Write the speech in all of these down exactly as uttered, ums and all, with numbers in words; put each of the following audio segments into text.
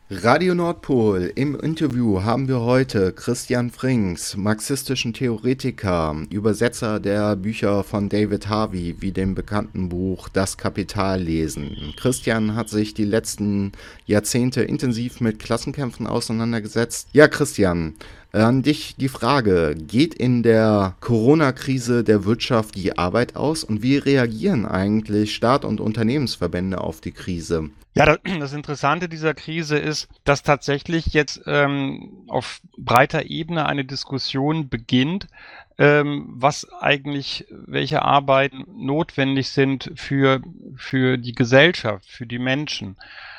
Radio Nordpol. Im Interview haben wir heute Christian Frings, marxistischen Theoretiker, Übersetzer der Bücher von David Harvey, wie dem bekannten Buch Das Kapital lesen. Christian hat sich die letzten Jahrzehnte intensiv mit Klassenkämpfen auseinandergesetzt. Ja, Christian, an dich die Frage: Geht in der Corona-Krise der Wirtschaft die Arbeit aus und wie reagieren eigentlich Staat und Unternehmensverbände auf die Krise? Ja, das Interessante dieser Krise ist, dass tatsächlich jetzt ähm, auf breiter Ebene eine Diskussion beginnt, ähm, was eigentlich, welche Arbeiten notwendig sind für, für die Gesellschaft, für die Menschen.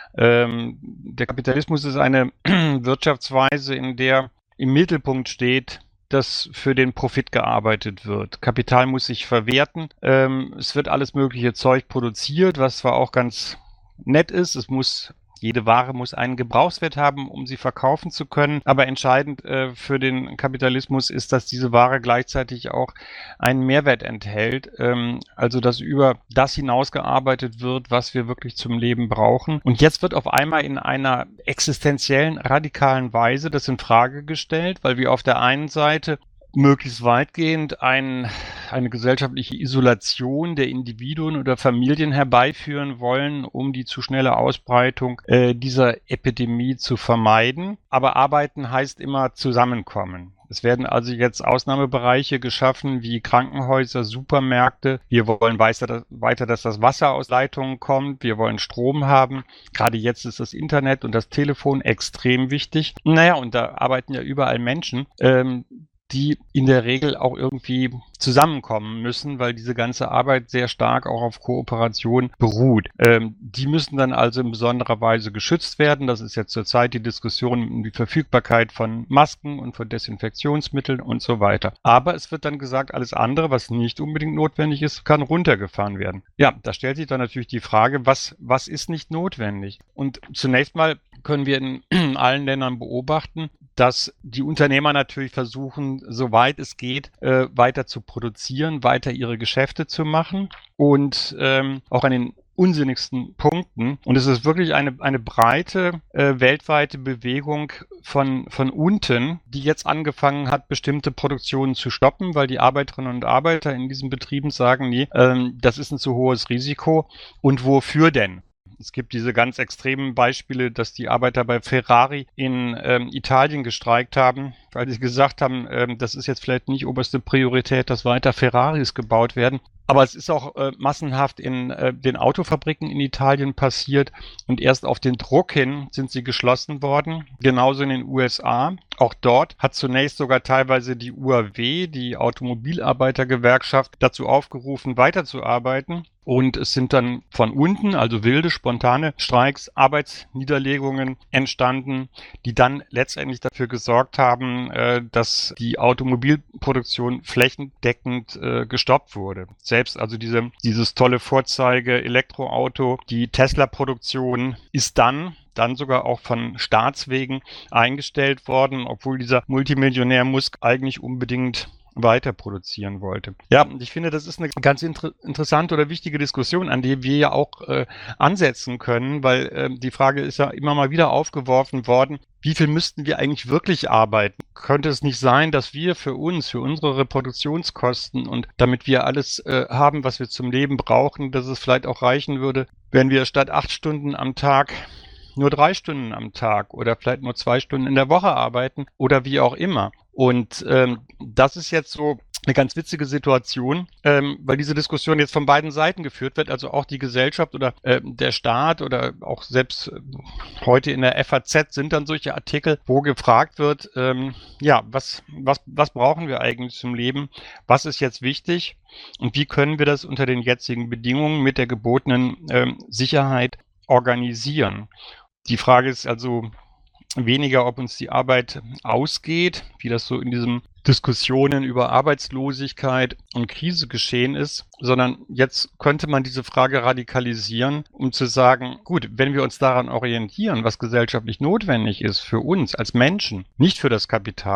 Ähm, der Kapitalismus ist eine Wirtschaftsweise, in der im Mittelpunkt steht, dass für den Profit gearbeitet wird. Kapital muss sich verwerten. Ähm, es wird alles mögliche Zeug produziert, was zwar auch ganz nett ist. Es muss, jede Ware muss einen Gebrauchswert haben, um sie verkaufen zu können. Aber entscheidend äh, für den Kapitalismus ist, dass diese Ware gleichzeitig auch einen Mehrwert enthält. Ähm, also, dass über das hinausgearbeitet wird, was wir wirklich zum Leben brauchen. Und jetzt wird auf einmal in einer existenziellen, radikalen Weise das in Frage gestellt, weil wir auf der einen Seite möglichst weitgehend ein, eine gesellschaftliche Isolation der Individuen oder Familien herbeiführen wollen, um die zu schnelle Ausbreitung äh, dieser Epidemie zu vermeiden. Aber arbeiten heißt immer zusammenkommen. Es werden also jetzt Ausnahmebereiche geschaffen wie Krankenhäuser, Supermärkte. Wir wollen weiter, weiter, dass das Wasser aus Leitungen kommt. Wir wollen Strom haben. Gerade jetzt ist das Internet und das Telefon extrem wichtig. Naja, und da arbeiten ja überall Menschen, ähm, die in der Regel auch irgendwie zusammenkommen müssen, weil diese ganze Arbeit sehr stark auch auf Kooperation beruht. Ähm, die müssen dann also in besonderer Weise geschützt werden. Das ist jetzt zurzeit die Diskussion um die Verfügbarkeit von Masken und von Desinfektionsmitteln und so weiter. Aber es wird dann gesagt, alles andere, was nicht unbedingt notwendig ist, kann runtergefahren werden. Ja, da stellt sich dann natürlich die Frage, was, was ist nicht notwendig? Und zunächst mal können wir in allen Ländern beobachten, dass die Unternehmer natürlich versuchen, soweit es geht, äh, weiter zu produzieren, weiter ihre Geschäfte zu machen und ähm, auch an den unsinnigsten Punkten. Und es ist wirklich eine, eine breite, äh, weltweite Bewegung von, von unten, die jetzt angefangen hat, bestimmte Produktionen zu stoppen, weil die Arbeiterinnen und Arbeiter in diesen Betrieben sagen, nee, ähm, das ist ein zu hohes Risiko. Und wofür denn? Es gibt diese ganz extremen Beispiele, dass die Arbeiter bei Ferrari in ähm, Italien gestreikt haben, weil sie gesagt haben, ähm, das ist jetzt vielleicht nicht oberste Priorität, dass weiter Ferraris gebaut werden. Aber es ist auch äh, massenhaft in äh, den Autofabriken in Italien passiert und erst auf den Druck hin sind sie geschlossen worden. Genauso in den U S A. Auch dort hat zunächst sogar teilweise die U A W, die Automobilarbeitergewerkschaft, dazu aufgerufen, weiterzuarbeiten. Und es sind dann von unten, also wilde, spontane Streiks, Arbeitsniederlegungen entstanden, die dann letztendlich dafür gesorgt haben, äh, dass die Automobilproduktion flächendeckend äh, gestoppt wurde. Selbst also diese, dieses tolle Vorzeige-Elektroauto, die Tesla-Produktion ist dann dann sogar auch von Staatswegen eingestellt worden, obwohl dieser Multimillionär Musk eigentlich unbedingt weiter produzieren wollte. Ja, und ich finde, das ist eine ganz inter- interessante oder wichtige Diskussion, an der wir ja auch äh, ansetzen können, weil äh, die Frage ist ja immer mal wieder aufgeworfen worden, wie viel müssten wir eigentlich wirklich arbeiten? Könnte es nicht sein, dass wir für uns, für unsere Reproduktionskosten und damit wir alles äh, haben, was wir zum Leben brauchen, dass es vielleicht auch reichen würde, wenn wir statt acht Stunden am Tag nur drei Stunden am Tag oder vielleicht nur zwei Stunden in der Woche arbeiten oder wie auch immer. Und ähm, das ist jetzt so eine ganz witzige Situation, ähm, weil diese Diskussion jetzt von beiden Seiten geführt wird, also auch die Gesellschaft oder äh, der Staat oder auch selbst äh, heute in der F A Z sind dann solche Artikel, wo gefragt wird, ähm, ja, was, was, was brauchen wir eigentlich zum Leben? Was ist jetzt wichtig? Und wie können wir das unter den jetzigen Bedingungen mit der gebotenen ähm, Sicherheit organisieren? Die Frage ist also weniger, ob uns die Arbeit ausgeht, wie das so in diesen Diskussionen über Arbeitslosigkeit und Krise geschehen ist, sondern jetzt könnte man diese Frage radikalisieren, um zu sagen, gut, wenn wir uns daran orientieren, was gesellschaftlich notwendig ist für uns als Menschen, nicht für das Kapital,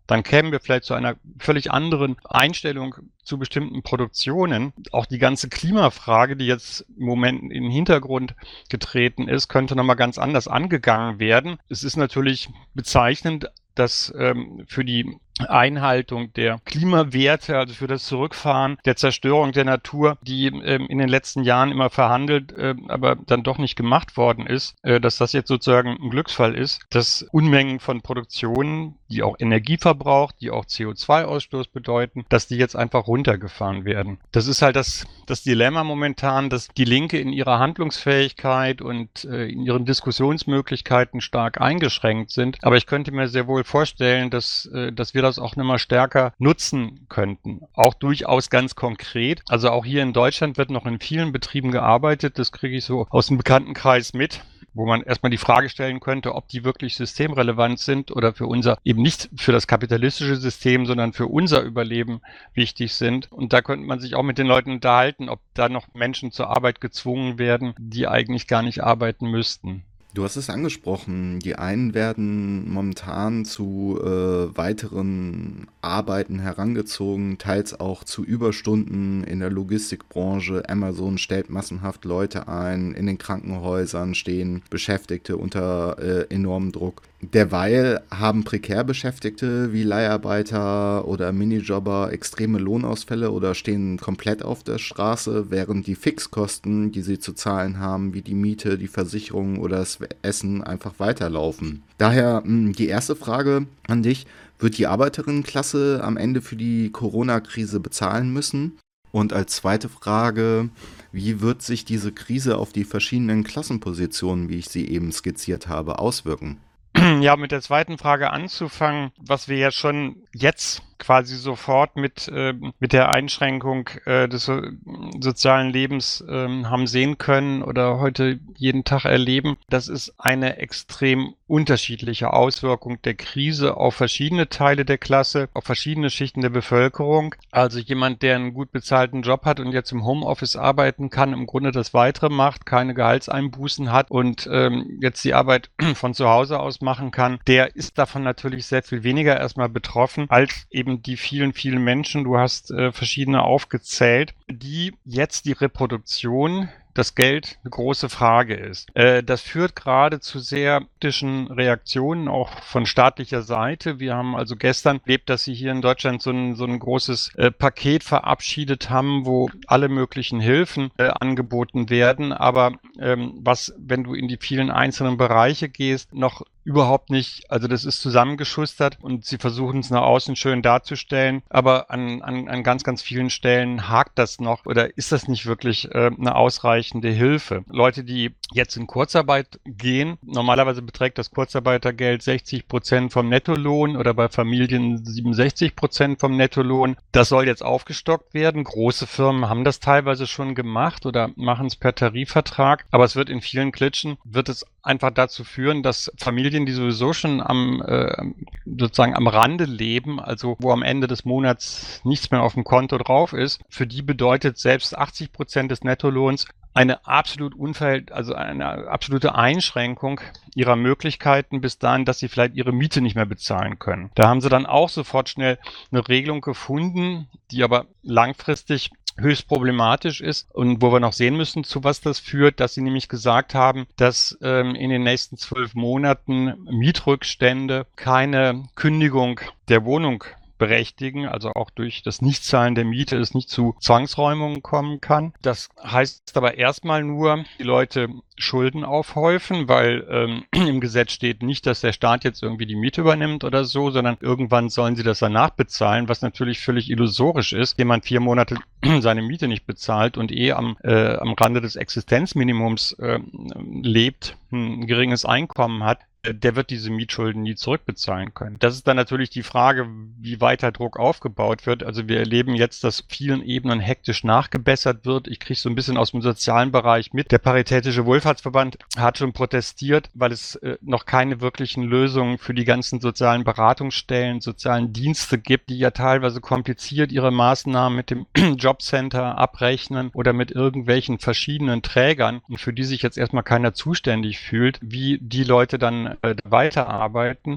dann kämen wir vielleicht zu einer völlig anderen Einstellung zu bestimmten Produktionen. Auch die ganze Klimafrage, die jetzt im Moment in den Hintergrund getreten ist, könnte nochmal ganz anders angegangen werden. Es ist natürlich bezeichnend, dass ähm, für die Einhaltung der Klimawerte, also für das Zurückfahren der Zerstörung der Natur, die ähm, in den letzten Jahren immer verhandelt, äh, aber dann doch nicht gemacht worden ist, äh, dass das jetzt sozusagen ein Glücksfall ist, dass Unmengen von Produktionen, die auch Energie verbraucht, die auch C O zwei Ausstoß bedeuten, dass die jetzt einfach runtergefahren werden. Das ist halt das, das Dilemma momentan, dass die Linke in ihrer Handlungsfähigkeit und äh, in ihren Diskussionsmöglichkeiten stark eingeschränkt sind. Aber ich könnte mir sehr wohl vorstellen, dass, äh, dass wir das auch noch mal stärker nutzen könnten. Auch durchaus ganz konkret. Also auch hier in Deutschland wird noch in vielen Betrieben gearbeitet. Das kriege ich so aus dem Bekanntenkreis mit, wo man erstmal die Frage stellen könnte, ob die wirklich systemrelevant sind oder für unser, eben nicht für das kapitalistische System, sondern für unser Überleben wichtig sind. Und da könnte man sich auch mit den Leuten unterhalten, ob da noch Menschen zur Arbeit gezwungen werden, die eigentlich gar nicht arbeiten müssten. Du hast es angesprochen, die einen werden momentan zu äh, weiteren Arbeiten herangezogen, teils auch zu Überstunden in der Logistikbranche. Amazon stellt massenhaft Leute ein, in den Krankenhäusern stehen Beschäftigte unter äh, enormem Druck. Derweil haben prekär Beschäftigte wie Leiharbeiter oder Minijobber extreme Lohnausfälle oder stehen komplett auf der Straße, während die Fixkosten, die sie zu zahlen haben, wie die Miete, die Versicherung oder das Essen, einfach weiterlaufen. Daher mh, die erste Frage an dich: Wird die Arbeiterinnenklasse am Ende für die Corona-Krise bezahlen müssen? Und als zweite Frage: Wie wird sich diese Krise auf die verschiedenen Klassenpositionen, wie ich sie eben skizziert habe, auswirken? Ja, mit der zweiten Frage anzufangen, was wir ja schon jetzt quasi sofort mit, äh, mit der Einschränkung äh, des so, sozialen Lebens äh, haben sehen können oder heute jeden Tag erleben. Das ist eine extrem unterschiedliche Auswirkung der Krise auf verschiedene Teile der Klasse, auf verschiedene Schichten der Bevölkerung. Also jemand, der einen gut bezahlten Job hat und jetzt im Homeoffice arbeiten kann, im Grunde das Weitere macht, keine Gehaltseinbußen hat und ähm, jetzt die Arbeit von zu Hause aus machen kann, der ist davon natürlich sehr viel weniger erstmal betroffen als eben die vielen, vielen Menschen, du hast äh, verschiedene aufgezählt, die jetzt die Reproduktion, das Geld, eine große Frage ist. Äh, das führt gerade zu sehr kritischen Reaktionen, auch von staatlicher Seite. Wir haben also gestern erlebt, dass sie hier in Deutschland so ein, so ein großes äh, Paket verabschiedet haben, wo alle möglichen Hilfen äh, angeboten werden. Aber ähm, was, wenn du in die vielen einzelnen Bereiche gehst, noch überhaupt nicht, also das ist zusammengeschustert und sie versuchen es nach außen schön darzustellen, aber an, an, an ganz, ganz vielen Stellen hakt das noch oder ist das nicht wirklich äh, eine ausreichende Hilfe. Leute, die jetzt in Kurzarbeit gehen, normalerweise beträgt das Kurzarbeitergeld sechzig Prozent vom Nettolohn oder bei Familien siebenundsechzig Prozent vom Nettolohn. Das soll jetzt aufgestockt werden. Große Firmen haben das teilweise schon gemacht oder machen es per Tarifvertrag, aber es wird in vielen Klitschen, wird es einfach dazu führen, dass Familien, die sowieso schon am äh, sozusagen am Rande leben, also wo am Ende des Monats nichts mehr auf dem Konto drauf ist, für die bedeutet selbst achtzig Prozent des Nettolohns eine absolut unverhält, also eine absolute Einschränkung ihrer Möglichkeiten bis dahin, dass sie vielleicht ihre Miete nicht mehr bezahlen können. Da haben sie dann auch sofort schnell eine Regelung gefunden, die aber langfristig höchst problematisch ist und wo wir noch sehen müssen, zu was das führt, dass sie nämlich gesagt haben, dass ähm, in den nächsten zwölf Monaten Mietrückstände keine Kündigung der Wohnung berechtigen, also auch durch das Nichtzahlen der Miete es nicht zu Zwangsräumungen kommen kann. Das heißt aber erstmal nur, die Leute Schulden aufhäufen, weil ähm, im Gesetz steht nicht, dass der Staat jetzt irgendwie die Miete übernimmt oder so, sondern irgendwann sollen sie das danach bezahlen, was natürlich völlig illusorisch ist. Jemand vier Monate seine Miete nicht bezahlt und eh am, äh, am Rande des Existenzminimums äh, lebt, ein geringes Einkommen hat, der wird diese Mietschulden nie zurückbezahlen können. Das ist dann natürlich die Frage, wie weiter Druck aufgebaut wird. Also wir erleben jetzt, dass vielen Ebenen hektisch nachgebessert wird. Ich kriege so ein bisschen aus dem sozialen Bereich mit. Der Paritätische Wohlfahrtsverband hat schon protestiert, weil es äh, noch keine wirklichen Lösungen für die ganzen sozialen Beratungsstellen, sozialen Dienste gibt, die ja teilweise kompliziert ihre Maßnahmen mit dem Jobcenter abrechnen oder mit irgendwelchen verschiedenen Trägern und für die sich jetzt erstmal keiner zuständig fühlt, wie die Leute dann weiterarbeiten.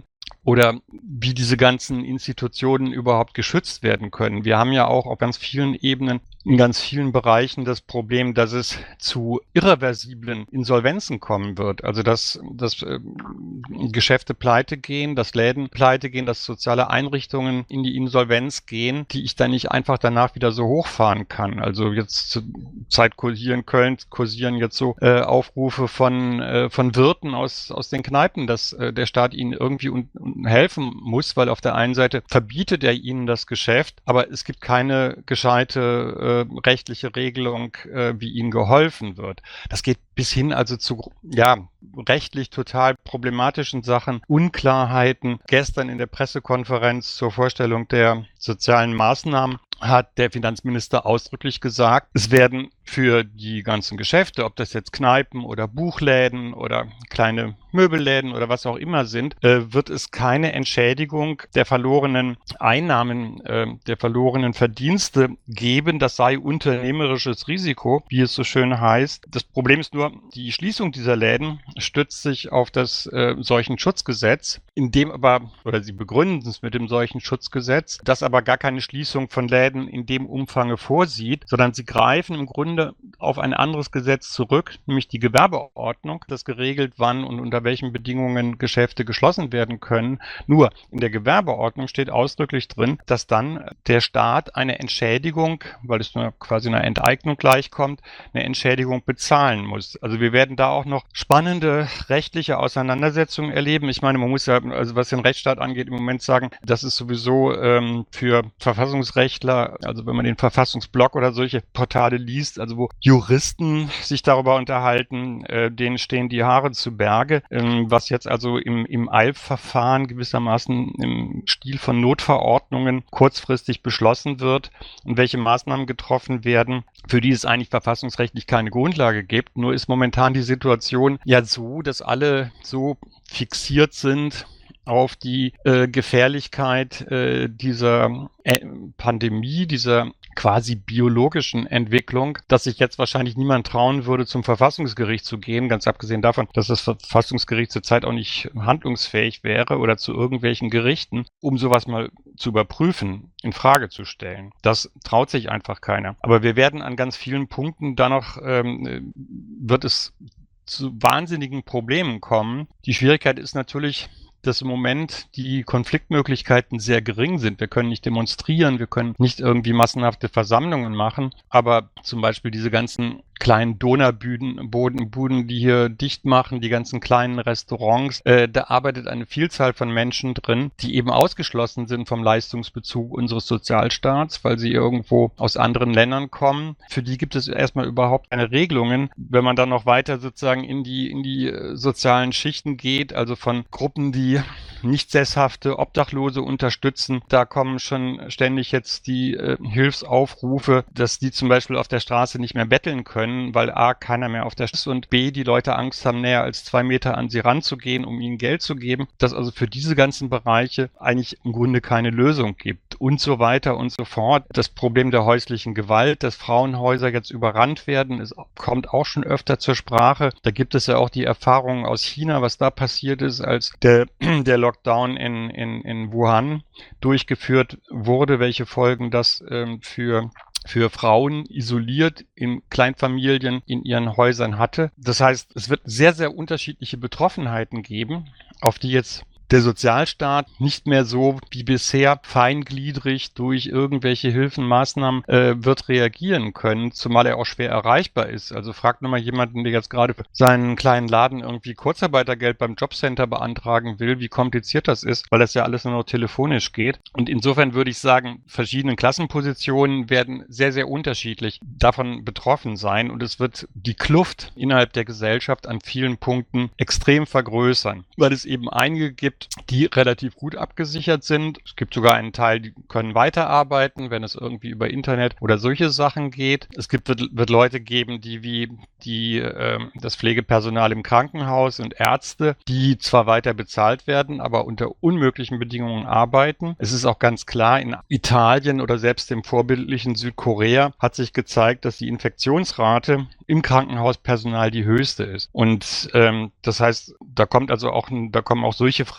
oder wie diese ganzen Institutionen überhaupt geschützt werden können. Wir haben ja auch auf ganz vielen Ebenen, in ganz vielen Bereichen das Problem, dass es zu irreversiblen Insolvenzen kommen wird. Also dass, dass äh, Geschäfte pleite gehen, dass Läden pleite gehen, dass soziale Einrichtungen in die Insolvenz gehen, die ich dann nicht einfach danach wieder so hochfahren kann. Also jetzt zur Zeit kursieren Köln, kursieren jetzt so äh, Aufrufe von, äh, von Wirten aus, aus den Kneipen, dass äh, der Staat ihnen irgendwie un, un helfen muss, weil auf der einen Seite verbietet er ihnen das Geschäft, aber es gibt keine gescheite äh, rechtliche Regelung, äh, wie ihnen geholfen wird. Das geht bis hin also zu, ja, rechtlich total problematischen Sachen, Unklarheiten. Gestern in der Pressekonferenz zur Vorstellung der sozialen Maßnahmen hat der Finanzminister ausdrücklich gesagt, es werden für die ganzen Geschäfte, ob das jetzt Kneipen oder Buchläden oder kleine Möbelläden oder was auch immer sind, äh, wird es keine Entschädigung der verlorenen Einnahmen, äh, der verlorenen Verdienste geben. Das sei unternehmerisches Risiko, wie es so schön heißt. Das Problem ist nur, die Schließung dieser Läden stützt sich auf das äh, Seuchenschutzgesetz, in dem aber, oder sie begründen es mit dem Seuchenschutzgesetz, das aber gar keine Schließung von Läden in dem Umfange vorsieht, sondern sie greifen im Grunde auf ein anderes Gesetz zurück, nämlich die Gewerbeordnung, das geregelt, wann und unter welchen Bedingungen Geschäfte geschlossen werden können. Nur in der Gewerbeordnung steht ausdrücklich drin, dass dann der Staat eine Entschädigung, weil es nur quasi einer Enteignung gleichkommt, eine Entschädigung bezahlen muss. Also wir werden da auch noch spannende rechtliche Auseinandersetzungen erleben. Ich meine, man muss ja, also was den Rechtsstaat angeht, im Moment sagen, das ist sowieso ähm, für Verfassungsrechtler, also wenn man den Verfassungsblock oder solche Portale liest, also wo Juristen sich darüber unterhalten, äh, denen stehen die Haare zu Berge, ähm, was jetzt also im, im Eilverfahren gewissermaßen im Stil von Notverordnungen kurzfristig beschlossen wird und welche Maßnahmen getroffen werden, für die es eigentlich verfassungsrechtlich keine Grundlage gibt. Nur ist momentan die Situation ja so, dass alle so fixiert sind auf die äh, Gefährlichkeit äh, dieser äh, Pandemie, dieser quasi biologischen Entwicklung, dass sich jetzt wahrscheinlich niemand trauen würde, zum Verfassungsgericht zu gehen, ganz abgesehen davon, dass das Verfassungsgericht zurzeit auch nicht handlungsfähig wäre oder zu irgendwelchen Gerichten, um sowas mal zu überprüfen, in Frage zu stellen. Das traut sich einfach keiner. Aber wir werden an ganz vielen Punkten da noch, ähm, wird es zu wahnsinnigen Problemen kommen. Die Schwierigkeit ist natürlich, dass im Moment die Konfliktmöglichkeiten sehr gering sind. Wir können nicht demonstrieren, wir können nicht irgendwie massenhafte Versammlungen machen, aber zum Beispiel diese ganzen kleinen Donerbuden, Boden, Buden, die hier dicht machen, die ganzen kleinen Restaurants, äh, da arbeitet eine Vielzahl von Menschen drin, die eben ausgeschlossen sind vom Leistungsbezug unseres Sozialstaats, weil sie irgendwo aus anderen Ländern kommen. Für die gibt es erstmal überhaupt keine Regelungen. Wenn man dann noch weiter sozusagen in die, in die sozialen Schichten geht, also von Gruppen, die nicht sesshafte Obdachlose unterstützen, da kommen schon ständig jetzt die äh, Hilfsaufrufe, dass die zum Beispiel auf der Straße nicht mehr betteln können, weil A, keiner mehr auf der Straße ist und B, die Leute Angst haben, näher als zwei Meter an sie ranzugehen, um ihnen Geld zu geben, dass also für diese ganzen Bereiche eigentlich im Grunde keine Lösung gibt und so weiter und so fort. Das Problem der häuslichen Gewalt, dass Frauenhäuser jetzt überrannt werden, es kommt auch schon öfter zur Sprache. Da gibt es ja auch die Erfahrungen aus China, was da passiert ist, als der, der Lockdown in, in, in Wuhan durchgeführt wurde, welche Folgen das ähm, für für Frauen isoliert in Kleinfamilien in ihren Häusern hatte. Das heißt, es wird sehr, sehr unterschiedliche Betroffenheiten geben, auf die jetzt der Sozialstaat nicht mehr so wie bisher feingliedrig durch irgendwelche Hilfen, Maßnahmen äh, wird reagieren können, zumal er auch schwer erreichbar ist. Also fragt nur mal jemanden, der jetzt gerade für seinen kleinen Laden irgendwie Kurzarbeitergeld beim Jobcenter beantragen will, wie kompliziert das ist, weil das ja alles nur noch telefonisch geht. Und insofern würde ich sagen, verschiedene Klassenpositionen werden sehr, sehr unterschiedlich davon betroffen sein und es wird die Kluft innerhalb der Gesellschaft an vielen Punkten extrem vergrößern, weil es eben einige gibt, die relativ gut abgesichert sind. Es gibt sogar einen Teil, die können weiterarbeiten, wenn es irgendwie über Internet oder solche Sachen geht. Es gibt, wird, wird Leute geben, die wie die, äh, das Pflegepersonal im Krankenhaus und Ärzte, die zwar weiter bezahlt werden, aber unter unmöglichen Bedingungen arbeiten. Es ist auch ganz klar, in Italien oder selbst im vorbildlichen Südkorea hat sich gezeigt, dass die Infektionsrate im Krankenhauspersonal die höchste ist. Und ähm, das heißt, da kommt also auch, da kommen auch solche Fragen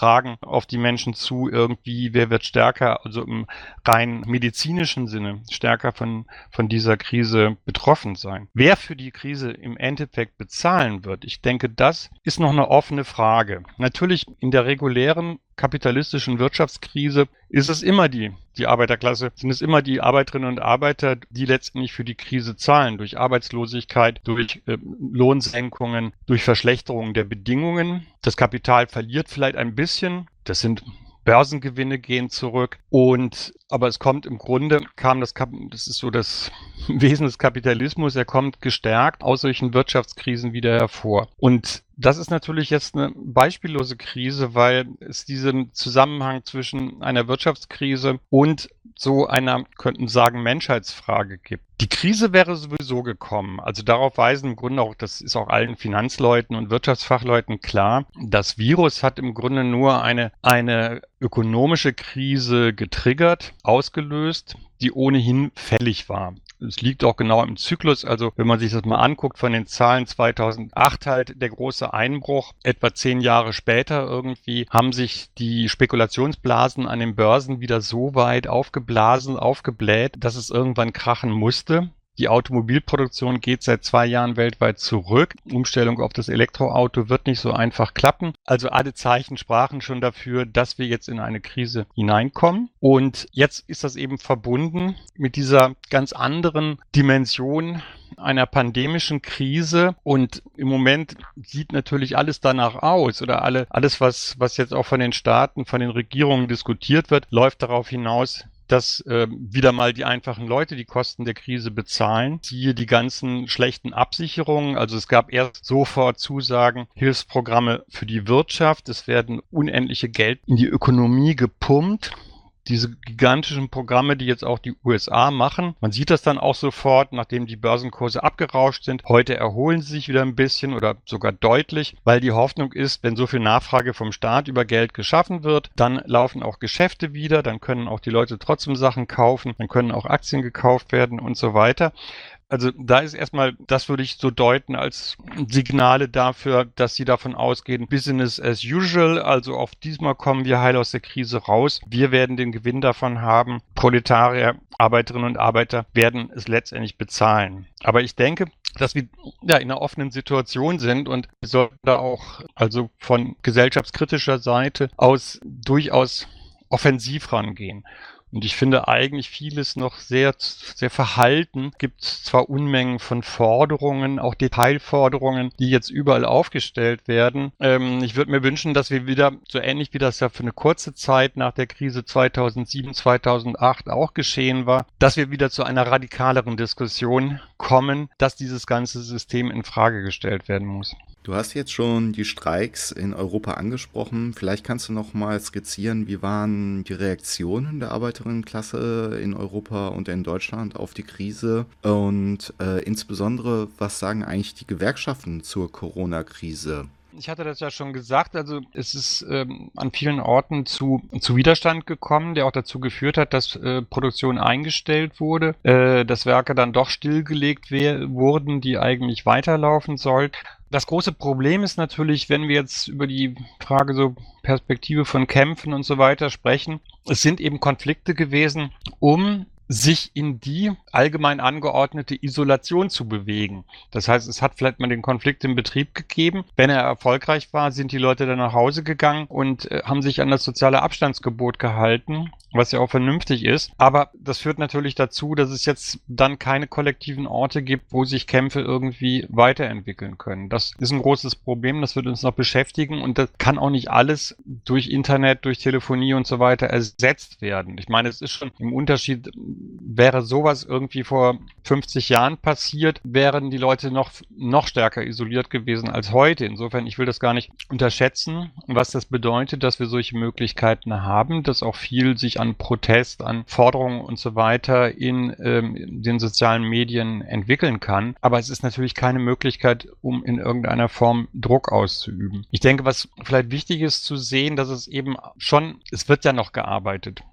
Fragen auf die Menschen zu, irgendwie, wer wird stärker, also im rein medizinischen Sinne, stärker von, von dieser Krise betroffen sein. Wer für die Krise im Endeffekt bezahlen wird, ich denke, das ist noch eine offene Frage. Natürlich in der regulären kapitalistischen Wirtschaftskrise ist es immer die, die Arbeiterklasse, sind es immer die Arbeiterinnen und Arbeiter, die letztendlich für die Krise zahlen, durch Arbeitslosigkeit, durch äh, Lohnsenkungen, durch Verschlechterung der Bedingungen. Das Kapital verliert vielleicht ein bisschen, das sind Börsengewinne gehen zurück und aber es kommt im Grunde, kam das, Kap- das ist so das Wesen des Kapitalismus, er kommt gestärkt aus solchen Wirtschaftskrisen wieder hervor. Und das ist natürlich jetzt eine beispiellose Krise, weil es diesen Zusammenhang zwischen einer Wirtschaftskrise und so einer, könnten sagen, Menschheitsfrage gibt. Die Krise wäre sowieso gekommen. Also darauf weisen im Grunde auch, das ist auch allen Finanzleuten und Wirtschaftsfachleuten klar, das Virus hat im Grunde nur eine, eine ökonomische Krise getriggert, ausgelöst, die ohnehin fällig war. Es liegt auch genau im Zyklus, also wenn man sich das mal anguckt von den Zahlen zweitausendacht halt der große Einbruch, etwa zehn Jahre später irgendwie haben sich die Spekulationsblasen an den Börsen wieder so weit aufgeblasen, aufgebläht, dass es irgendwann krachen musste. Die Automobilproduktion geht seit zwei Jahren weltweit zurück. Umstellung auf das Elektroauto wird nicht so einfach klappen. Also alle Zeichen sprachen schon dafür, dass wir jetzt in eine Krise hineinkommen. Und jetzt ist das eben verbunden mit dieser ganz anderen Dimension einer pandemischen Krise. Und im Moment sieht natürlich alles danach aus oder alle, alles, was, was jetzt auch von den Staaten, von den Regierungen diskutiert wird, läuft darauf hinaus, dass äh, wieder mal die einfachen Leute die Kosten der Krise bezahlen. Siehe die ganzen schlechten Absicherungen. Also es gab erst sofort Zusagen, Hilfsprogramme für die Wirtschaft. Es werden unendliche Geld in die Ökonomie gepumpt. Diese gigantischen Programme, die jetzt auch die U S A machen. Man sieht das dann auch sofort, nachdem die Börsenkurse abgerauscht sind. Heute erholen sie sich wieder ein bisschen oder sogar deutlich, weil die Hoffnung ist, wenn so viel Nachfrage vom Staat über Geld geschaffen wird, dann laufen auch Geschäfte wieder, dann können auch die Leute trotzdem Sachen kaufen, dann können auch Aktien gekauft werden und so weiter. Also da ist erstmal, das würde ich so deuten als Signale dafür, dass sie davon ausgehen, Business as usual, also auf diesmal kommen wir heil aus der Krise raus. Wir werden den Gewinn davon haben. Proletarier, Arbeiterinnen und Arbeiter werden es letztendlich bezahlen. Aber ich denke, dass wir ja in einer offenen Situation sind und wir sollten da auch also von gesellschaftskritischer Seite aus durchaus offensiv rangehen. Und ich finde eigentlich vieles noch sehr, sehr verhalten. Es gibt zwar Unmengen von Forderungen, auch Detailforderungen, die jetzt überall aufgestellt werden. Ähm, ich würde mir wünschen, dass wir wieder, so ähnlich wie das ja für eine kurze Zeit nach der Krise zweitausendsieben, zweitausendacht auch geschehen war, dass wir wieder zu einer radikaleren Diskussion kommen, dass dieses ganze System in Frage gestellt werden muss. Du hast jetzt schon die Streiks in Europa angesprochen. Vielleicht kannst du noch mal skizzieren, wie waren die Reaktionen der Arbeiterinnenklasse in Europa und in Deutschland auf die Krise? Und äh, insbesondere, was sagen eigentlich die Gewerkschaften zur Corona-Krise? Ich hatte das ja schon gesagt, also es ist ähm, an vielen Orten zu, zu Widerstand gekommen, der auch dazu geführt hat, dass äh, Produktion eingestellt wurde, äh, dass Werke dann doch stillgelegt we- wurden, die eigentlich weiterlaufen sollten. Das große Problem ist natürlich, wenn wir jetzt über die Frage so Perspektive von Kämpfen und so weiter sprechen, es sind eben Konflikte gewesen, um sich in die allgemein angeordnete Isolation zu bewegen. Das heißt, es hat vielleicht mal den Konflikt im Betrieb gegeben. Wenn er erfolgreich war, sind die Leute dann nach Hause gegangen und äh, haben sich an das soziale Abstandsgebot gehalten, was ja auch vernünftig ist. Aber das führt natürlich dazu, dass es jetzt dann keine kollektiven Orte gibt, wo sich Kämpfe irgendwie weiterentwickeln können. Das ist ein großes Problem, das wird uns noch beschäftigen und das kann auch nicht alles durch Internet, durch Telefonie und so weiter ersetzt werden. Ich meine, es ist schon im Unterschied, wäre sowas irgendwie vor fünfzig Jahren passiert, wären die Leute noch, noch stärker isoliert gewesen als heute. Insofern, ich will das gar nicht unterschätzen, was das bedeutet, dass wir solche Möglichkeiten haben, dass auch viel sich an Protest, an Forderungen und so weiter in, ähm, in den sozialen Medien entwickeln kann. Aber es ist natürlich keine Möglichkeit, um in irgendeiner Form Druck auszuüben. Ich denke, was vielleicht wichtig ist zu sehen, dass es eben schon, es wird ja noch gearbeitet.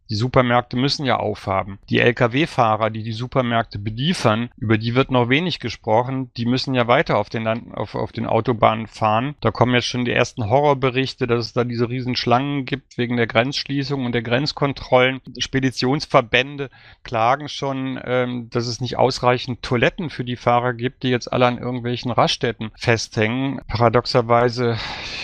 Die Supermärkte müssen ja aufhaben. Die L K W-Fahrer, die die Supermärkte beliefern, über die wird noch wenig gesprochen. Die müssen ja weiter auf den, Land auf, auf den Autobahnen fahren. Da kommen jetzt schon die ersten Horrorberichte, dass es da diese riesen Schlangen gibt wegen der Grenzschließung und der Grenzkontrollen. Speditionsverbände klagen schon, ähm, dass es nicht ausreichend Toiletten für die Fahrer gibt, die jetzt alle an irgendwelchen Raststätten festhängen. Paradoxerweise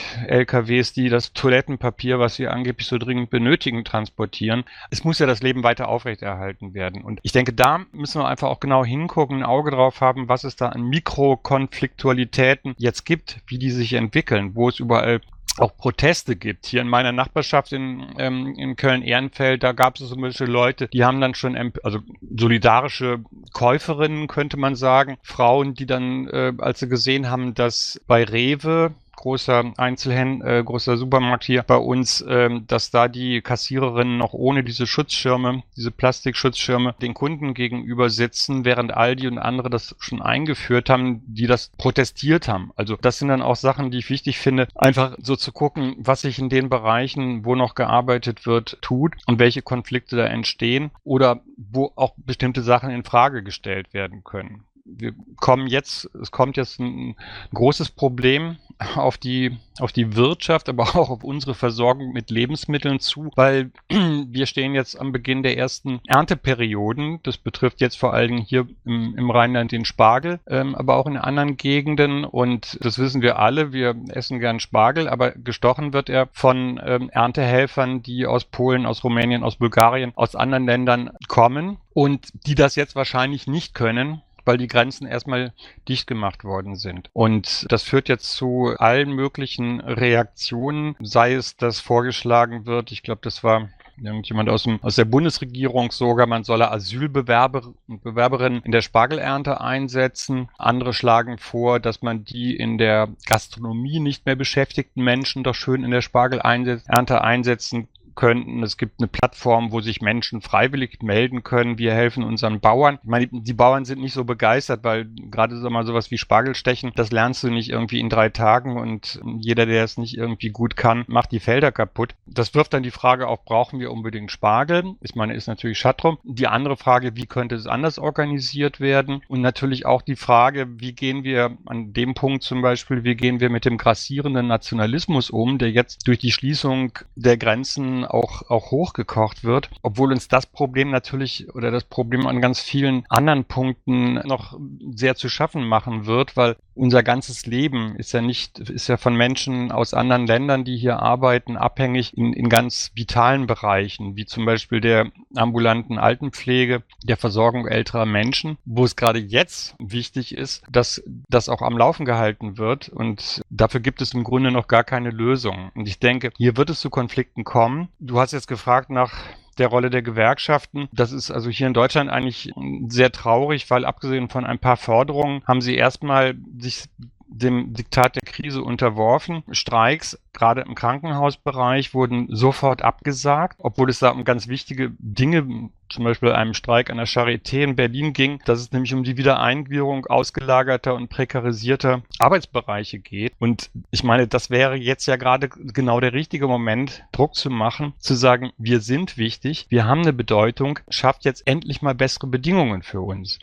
L K Ws, die das Toilettenpapier, was sie angeblich so dringend benötigen, transportieren. Es muss ja das Leben weiter aufrechterhalten werden. Und ich denke, da müssen wir einfach auch genau hingucken, ein Auge drauf haben, was es da an Mikrokonfliktualitäten jetzt gibt, wie die sich entwickeln, wo es überall auch Proteste gibt. Hier in meiner Nachbarschaft in, ähm, in Köln-Ehrenfeld, da gab es so welche Leute, die haben dann schon, also solidarische Käuferinnen, könnte man sagen, Frauen, die dann, äh, als sie gesehen haben, dass bei Rewe, großer Einzelhändler, äh, großer Supermarkt hier bei uns, ähm, dass da die Kassiererinnen noch ohne diese Schutzschirme, diese Plastikschutzschirme den Kunden gegenüber sitzen, während Aldi und andere das schon eingeführt haben, die das protestiert haben. Also das sind dann auch Sachen, die ich wichtig finde, einfach so zu gucken, was sich in den Bereichen, wo noch gearbeitet wird, tut und welche Konflikte da entstehen oder wo auch bestimmte Sachen in Frage gestellt werden können. Wir kommen jetzt, es kommt jetzt ein, ein großes Problem auf die, auf die Wirtschaft, aber auch auf unsere Versorgung mit Lebensmitteln zu, weil wir stehen jetzt am Beginn der ersten Ernteperioden. Das betrifft jetzt vor allen Dingen hier im, im Rheinland den Spargel, ähm, aber auch in anderen Gegenden. Und das wissen wir alle, wir essen gern Spargel, aber gestochen wird er von ähm, Erntehelfern, die aus Polen, aus Rumänien, aus Bulgarien, aus anderen Ländern kommen und die das jetzt wahrscheinlich nicht können, weil die Grenzen erstmal dicht gemacht worden sind. Und das führt jetzt zu allen möglichen Reaktionen, sei es, dass vorgeschlagen wird, ich glaube, das war irgendjemand aus, dem, aus der Bundesregierung sogar, man solle Asylbewerber und Bewerberinnen in der Spargelernte einsetzen. Andere schlagen vor, dass man die in der Gastronomie nicht mehr beschäftigten Menschen doch schön in der Spargelernte einsetzen könnten. Es gibt eine Plattform, wo sich Menschen freiwillig melden können. Wir helfen unseren Bauern. Ich meine, die Bauern sind nicht so begeistert, weil gerade so mal sowas wie Spargelstechen, das lernst du nicht irgendwie in drei Tagen und jeder, der es nicht irgendwie gut kann, macht die Felder kaputt. Das wirft dann die Frage auf, brauchen wir unbedingt Spargel? Ich meine, ist natürlich Schattrum. Die andere Frage, wie könnte es anders organisiert werden? Und natürlich auch die Frage, wie gehen wir an dem Punkt zum Beispiel, wie gehen wir mit dem grassierenden Nationalismus um, der jetzt durch die Schließung der Grenzen auch, auch hochgekocht wird, obwohl uns das Problem natürlich oder das Problem an ganz vielen anderen Punkten noch sehr zu schaffen machen wird, weil unser ganzes Leben ist ja nicht, ist ja von Menschen aus anderen Ländern, die hier arbeiten, abhängig in, in ganz vitalen Bereichen, wie zum Beispiel der ambulanten Altenpflege, der Versorgung älterer Menschen, wo es gerade jetzt wichtig ist, dass das auch am Laufen gehalten wird und dafür gibt es im Grunde noch gar keine Lösung. Und ich denke, hier wird es zu Konflikten kommen. Du hast jetzt gefragt nach der Rolle der Gewerkschaften. Das ist also hier in Deutschland eigentlich sehr traurig, weil abgesehen von ein paar Forderungen haben sie erstmal sich dem Diktat der Krise unterworfen. Streiks, gerade im Krankenhausbereich, wurden sofort abgesagt, obwohl es da um ganz wichtige Dinge, zum Beispiel einem Streik an der Charité in Berlin ging, dass es nämlich um die Wiedereingliederung ausgelagerter und prekarisierter Arbeitsbereiche geht. Und ich meine, das wäre jetzt ja gerade genau der richtige Moment, Druck zu machen, zu sagen, wir sind wichtig, wir haben eine Bedeutung, schafft jetzt endlich mal bessere Bedingungen für uns.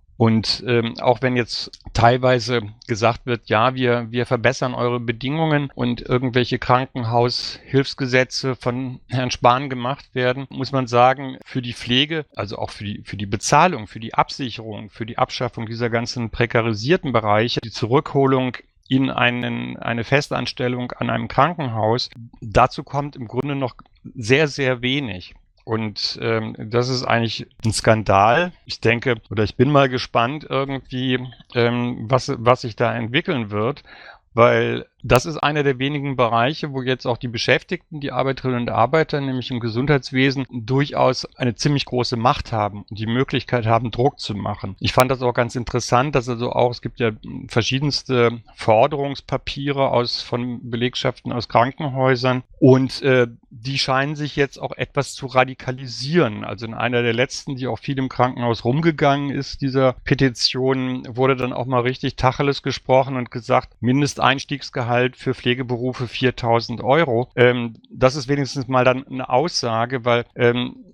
Und ähm, auch wenn jetzt teilweise gesagt wird, ja, wir, wir verbessern eure Bedingungen und irgendwelche Krankenhaushilfsgesetze von Herrn Spahn gemacht werden, muss man sagen, für die Pflege, also auch für die, für die Bezahlung, für die Absicherung, für die Abschaffung dieser ganzen prekarisierten Bereiche, die Zurückholung in einen, eine Festanstellung an einem Krankenhaus, dazu kommt im Grunde noch sehr, sehr wenig. Und ähm, das ist eigentlich ein Skandal. Ich denke, oder ich bin mal gespannt irgendwie, ähm, was, was sich da entwickeln wird, weil das ist einer der wenigen Bereiche, wo jetzt auch die Beschäftigten, die Arbeiterinnen und Arbeiter, nämlich im Gesundheitswesen, durchaus eine ziemlich große Macht haben und die Möglichkeit haben, Druck zu machen. Ich fand das auch ganz interessant, dass also auch, es gibt ja verschiedenste Forderungspapiere aus, von Belegschaften aus Krankenhäusern und äh, die scheinen sich jetzt auch etwas zu radikalisieren. Also in einer der letzten, die auch viel im Krankenhaus rumgegangen ist, dieser Petition, wurde dann auch mal richtig Tacheles gesprochen und gesagt, Mindesteinstiegsgehalt für Pflegeberufe viertausend Euro. Ähm, das ist wenigstens mal dann eine Aussage, weil ähm,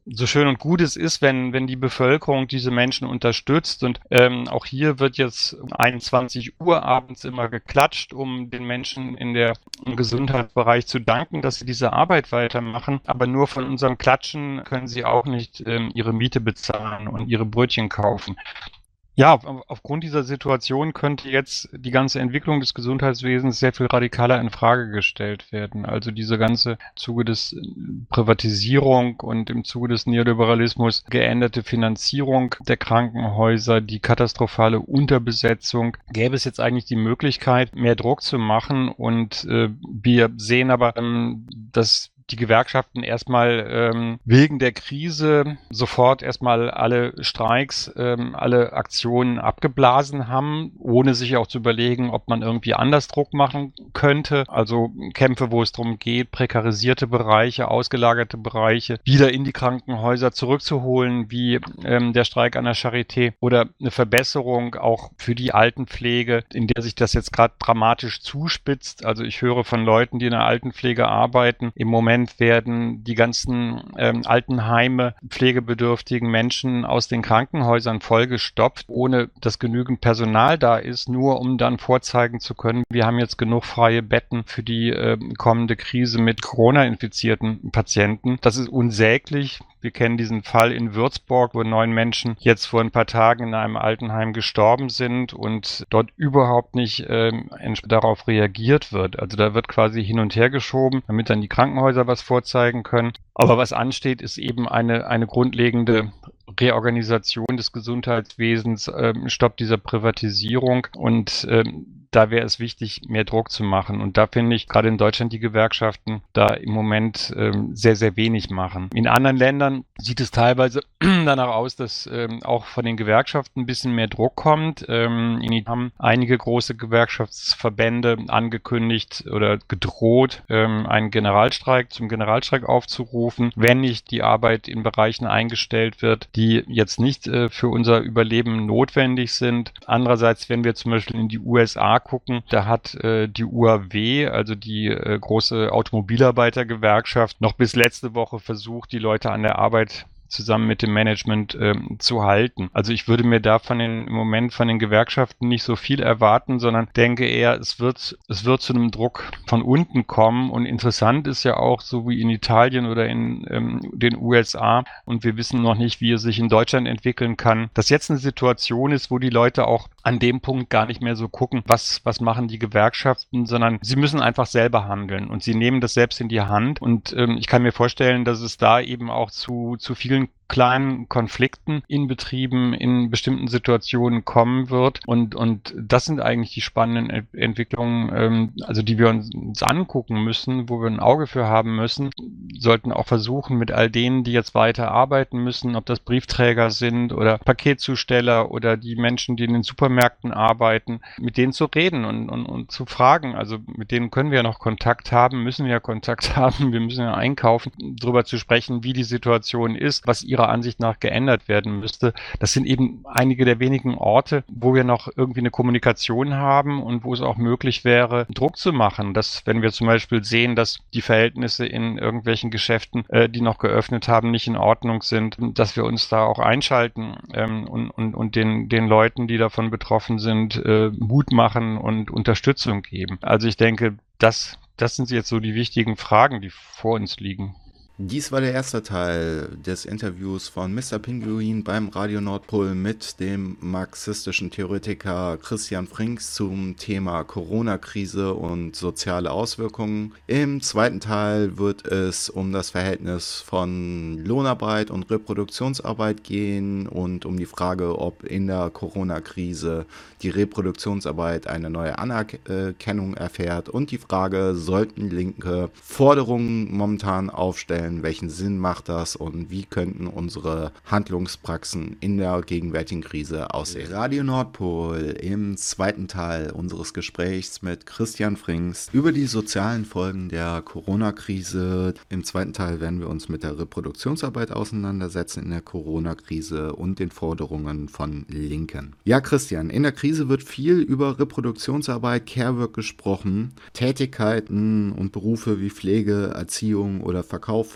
so schön und gut es ist, wenn, wenn die Bevölkerung diese Menschen unterstützt. Und ähm, auch hier wird jetzt um einundzwanzig Uhr abends immer geklatscht, um den Menschen in der, im Gesundheitsbereich zu danken, dass sie diese Arbeit weitermachen. Aber nur von unserem Klatschen können sie auch nicht ähm, ihre Miete bezahlen und ihre Brötchen kaufen. Ja, auf- aufgrund dieser Situation könnte jetzt die ganze Entwicklung des Gesundheitswesens sehr viel radikaler in Frage gestellt werden. Also diese ganze im Zuge des äh, Privatisierung und im Zuge des Neoliberalismus geänderte Finanzierung der Krankenhäuser, die katastrophale Unterbesetzung, gäbe es jetzt eigentlich die Möglichkeit, mehr Druck zu machen. Und äh, wir sehen aber, ähm, dass die Gewerkschaften erstmal ähm, wegen der Krise sofort erstmal alle Streiks, ähm, alle Aktionen abgeblasen haben, ohne sich auch zu überlegen, ob man irgendwie anders Druck machen könnte. Also Kämpfe, wo es darum geht, prekarisierte Bereiche, ausgelagerte Bereiche wieder in die Krankenhäuser zurückzuholen, wie ähm, der Streik an der Charité oder eine Verbesserung auch für die Altenpflege, in der sich das jetzt gerade dramatisch zuspitzt. Also ich höre von Leuten, die in der Altenpflege arbeiten, im Moment werden die ganzen ähm, Altenheime, pflegebedürftigen Menschen aus den Krankenhäusern vollgestopft, ohne dass genügend Personal da ist, nur um dann vorzeigen zu können, wir haben jetzt genug freie Betten für die äh, kommende Krise mit Corona-infizierten Patienten. Das ist unsäglich. Wir kennen diesen Fall in Würzburg, wo neun Menschen jetzt vor ein paar Tagen in einem Altenheim gestorben sind und dort überhaupt nicht ähm, darauf reagiert wird. Also da wird quasi hin und her geschoben, damit dann die Krankenhäuser was vorzeigen können. Aber was ansteht, ist eben eine, eine grundlegende Reorganisation des Gesundheitswesens, ähm, Stopp dieser Privatisierung und ähm, da wäre es wichtig, mehr Druck zu machen. Und da finde ich gerade in Deutschland die Gewerkschaften da im Moment ähm, sehr, sehr wenig machen. In anderen Ländern sieht es teilweise danach aus, dass ähm, auch von den Gewerkschaften ein bisschen mehr Druck kommt. Ähm, in Italien haben einige große Gewerkschaftsverbände angekündigt oder gedroht, ähm, einen Generalstreik zum Generalstreik aufzurufen, wenn nicht die Arbeit in Bereichen eingestellt wird, die jetzt nicht äh, für unser Überleben notwendig sind. Andererseits, wenn wir zum Beispiel in die U S A gucken, da hat äh, die U A W, also die äh, große Automobilarbeitergewerkschaft, noch bis letzte Woche versucht, die Leute an der Arbeit zusammen mit dem Management ähm, zu halten. Also ich würde mir da von den, im Moment von den Gewerkschaften nicht so viel erwarten, sondern denke eher, es wird, es wird zu einem Druck von unten kommen. Und interessant ist ja auch, so wie in Italien oder in ähm, den U S A, und wir wissen noch nicht, wie es sich in Deutschland entwickeln kann, dass jetzt eine Situation ist, wo die Leute auch an dem Punkt gar nicht mehr so gucken, was, was machen die Gewerkschaften, sondern sie müssen einfach selber handeln und sie nehmen das selbst in die Hand. Und ähm, ich kann mir vorstellen, dass es da eben auch zu, zu vielen kleinen Konflikten in Betrieben in bestimmten Situationen kommen wird. Und, und das sind eigentlich die spannenden Ent- Entwicklungen, ähm, also die wir uns, uns angucken müssen, wo wir ein Auge für haben müssen. Sollten auch versuchen, mit all denen, die jetzt weiter arbeiten müssen, ob das Briefträger sind oder Paketzusteller oder die Menschen, die in den Supermärkten arbeiten, mit denen zu reden und, und, und zu fragen. Also mit denen können wir ja noch Kontakt haben, müssen wir ja Kontakt haben, wir müssen ja einkaufen, darüber zu sprechen, wie die Situation ist, was ihrer Ansicht nach geändert werden müsste. Das sind eben einige der wenigen Orte, wo wir noch irgendwie eine Kommunikation haben und wo es auch möglich wäre, Druck zu machen. Dass, wenn wir zum Beispiel sehen, dass die Verhältnisse in irgendwelchen Geschäften, äh, die noch geöffnet haben, nicht in Ordnung sind, dass wir uns da auch einschalten ähm, und, und, und den, den Leuten, die davon betroffen sind, äh, Mut machen und Unterstützung geben. Also ich denke, das, das sind jetzt so die wichtigen Fragen, die vor uns liegen. Dies war der erste Teil des Interviews von Mister Pinguin beim Radio Nordpol mit dem marxistischen Theoretiker Christian Frings zum Thema Corona-Krise und soziale Auswirkungen. Im zweiten Teil wird es um das Verhältnis von Lohnarbeit und Reproduktionsarbeit gehen und um die Frage, ob in der Corona-Krise die Reproduktionsarbeit eine neue Anerkennung erfährt und die Frage, sollten Linke Forderungen momentan aufstellen, welchen Sinn macht das und wie könnten unsere Handlungspraxen in der gegenwärtigen Krise aussehen. Radio Nordpol im zweiten Teil unseres Gesprächs mit Christian Frings über die sozialen Folgen der Corona-Krise. Im zweiten Teil werden wir uns mit der Reproduktionsarbeit auseinandersetzen in der Corona-Krise und den Forderungen von Linken. Ja, Christian, in der Krise wird viel über Reproduktionsarbeit, Care-Work gesprochen. Tätigkeiten und Berufe wie Pflege, Erziehung oder Verkauf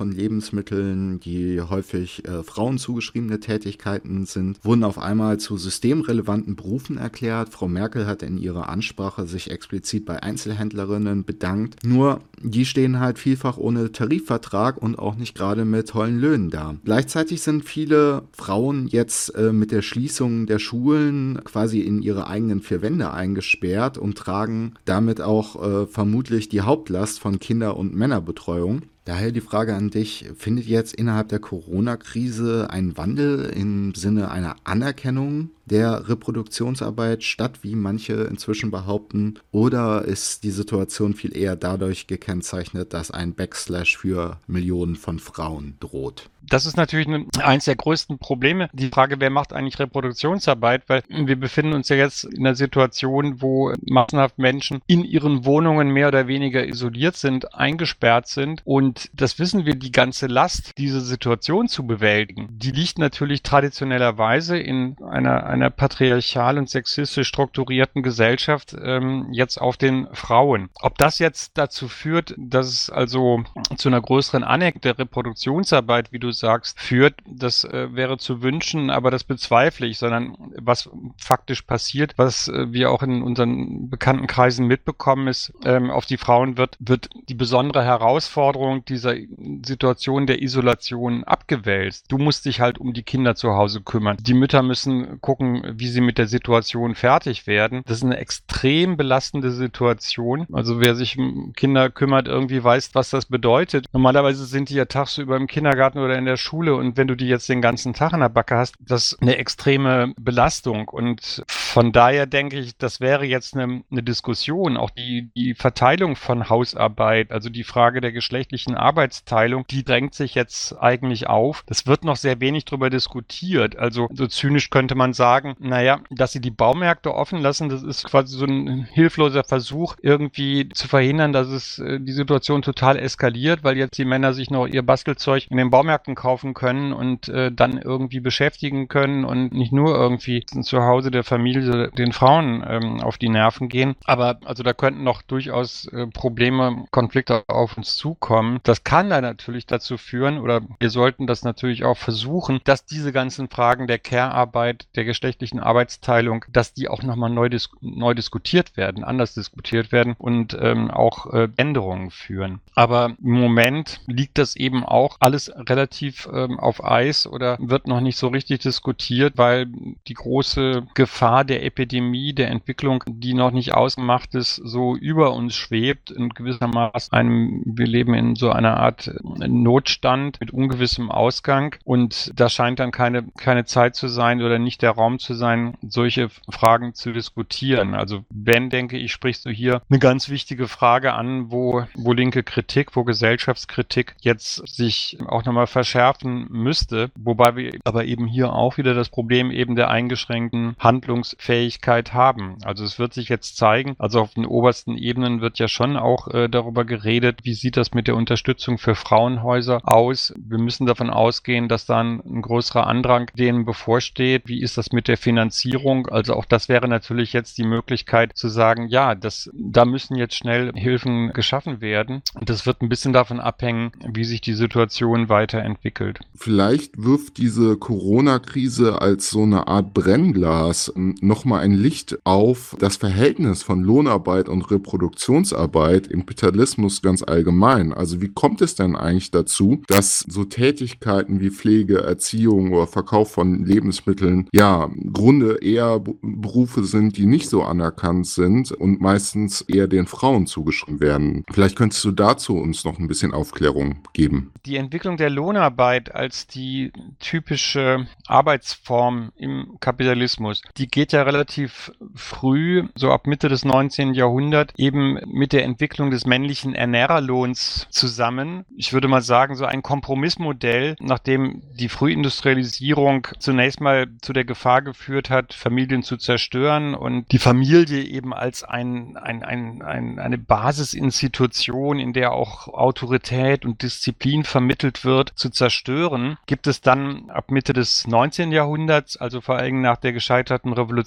von Lebensmitteln, die häufig äh, Frauen zugeschriebene Tätigkeiten sind, wurden auf einmal zu systemrelevanten Berufen erklärt. Frau Merkel hat in ihrer Ansprache sich explizit bei Einzelhändlerinnen bedankt. Nur, die stehen halt vielfach ohne Tarifvertrag und auch nicht gerade mit tollen Löhnen da. Gleichzeitig sind viele Frauen jetzt äh, mit der Schließung der Schulen quasi in ihre eigenen vier Wände eingesperrt und tragen damit auch äh, vermutlich die Hauptlast von Kinder- und Männerbetreuung. Daher die Frage an dich, findet jetzt innerhalb der Corona-Krise ein Wandel im Sinne einer Anerkennung der Reproduktionsarbeit statt, wie manche inzwischen behaupten, oder ist die Situation viel eher dadurch gekennzeichnet, dass ein Backslash für Millionen von Frauen droht? Das ist natürlich eines der größten Probleme. Die Frage, wer macht eigentlich Reproduktionsarbeit? Weil wir befinden uns ja jetzt in einer Situation, wo massenhaft Menschen in ihren Wohnungen mehr oder weniger isoliert sind, eingesperrt sind. Und das wissen wir, die ganze Last, diese Situation zu bewältigen, die liegt natürlich traditionellerweise in einer, einer patriarchal und sexistisch strukturierten Gesellschaft ähm, jetzt auf den Frauen. Ob das jetzt dazu führt, dass es also zu einer größeren Anerkennung der Reproduktionsarbeit, wie du sagst, führt, das äh, wäre zu wünschen, aber das bezweifle ich, sondern was faktisch passiert, was äh, wir auch in unseren bekannten Kreisen mitbekommen, ist, ähm, auf die Frauen wird, wird die besondere Herausforderung dieser Situation der Isolation abgewälzt. Du musst dich halt um die Kinder zu Hause kümmern. Die Mütter müssen gucken, wie sie mit der Situation fertig werden. Das ist eine extrem belastende Situation. Also wer sich um Kinder kümmert, irgendwie weiß, was das bedeutet. Normalerweise sind die ja tagsüber im Kindergarten oder in der Schule und wenn du die jetzt den ganzen Tag in der Backe hast, das ist eine extreme Belastung und von daher denke ich, das wäre jetzt eine, eine Diskussion, auch die, die Verteilung von Hausarbeit, also die Frage der geschlechtlichen Arbeitsteilung, die drängt sich jetzt eigentlich auf. Das wird noch sehr wenig darüber diskutiert, also so zynisch könnte man sagen, naja, dass sie die Baumärkte offen lassen, das ist quasi so ein hilfloser Versuch, irgendwie zu verhindern, dass es äh, die Situation total eskaliert, weil jetzt die Männer sich noch ihr Bastelzeug in den Baumärkten kaufen können und äh, dann irgendwie beschäftigen können und nicht nur irgendwie zu Hause der Familie den Frauen ähm, auf die Nerven gehen. Aber also da könnten noch durchaus äh, Probleme, Konflikte auf uns zukommen. Das kann dann natürlich dazu führen, oder wir sollten das natürlich auch versuchen, dass diese ganzen Fragen der Care-Arbeit, der geschlechtlichen Arbeitsteilung, dass die auch nochmal neu, dis- neu diskutiert werden, anders diskutiert werden und ähm, auch äh, Änderungen führen. Aber im Moment liegt das eben auch alles relativ ähm, auf Eis oder wird noch nicht so richtig diskutiert, weil die große Gefahr der Epidemie, der Entwicklung, die noch nicht ausgemacht ist, so über uns schwebt. In gewissermaßen einem, wir leben in so einer Art Notstand mit ungewissem Ausgang und da scheint dann keine, keine Zeit zu sein oder nicht der Raum zu sein, solche Fragen zu diskutieren. Also wenn, denke ich, sprichst du hier eine ganz wichtige Frage an, wo, wo linke Kritik, wo Gesellschaftskritik jetzt sich auch nochmal verschärfen müsste, wobei wir aber eben hier auch wieder das Problem eben der eingeschränkten Handlungsfähigkeit haben. Also es wird sich jetzt zeigen, also auf den obersten Ebenen wird ja schon auch äh, darüber geredet, wie sieht das mit der Unterstützung für Frauenhäuser aus. Wir müssen davon ausgehen, dass dann ein größerer Andrang denen bevorsteht. Wie ist das mit der Finanzierung? Also auch das wäre natürlich jetzt die Möglichkeit zu sagen, ja, das, da müssen jetzt schnell Hilfen geschaffen werden. Und das wird ein bisschen davon abhängen, wie sich die Situation weiterentwickelt. Vielleicht wirft diese Corona-Krise als so eine Art Brennglas nochmal ein Licht auf das Verhältnis von Lohnarbeit und Reproduktionsarbeit im Kapitalismus ganz allgemein. Also wie kommt es denn eigentlich dazu, dass so Tätigkeiten wie Pflege, Erziehung oder Verkauf von Lebensmitteln ja im Grunde eher B- Berufe sind, die nicht so anerkannt sind und meistens eher den Frauen zugeschrieben werden? Vielleicht könntest du dazu uns noch ein bisschen Aufklärung geben. Die Entwicklung der Lohnarbeit als die typische Arbeitsform im Kapitalismus, die geht ja relativ früh, so ab Mitte des neunzehnten Jahrhunderts, eben mit der Entwicklung des männlichen Ernährerlohns zusammen. Ich würde mal sagen, so ein Kompromissmodell, nachdem die Frühindustrialisierung zunächst mal zu der Gefahr geführt hat, Familien zu zerstören und die Familie eben als ein, ein, ein, ein, eine Basisinstitution, in der auch Autorität und Disziplin vermittelt wird, zu zerstören, gibt es dann ab Mitte des neunzehnten Jahrhunderts, also vor allem nach der gescheiterten Revolution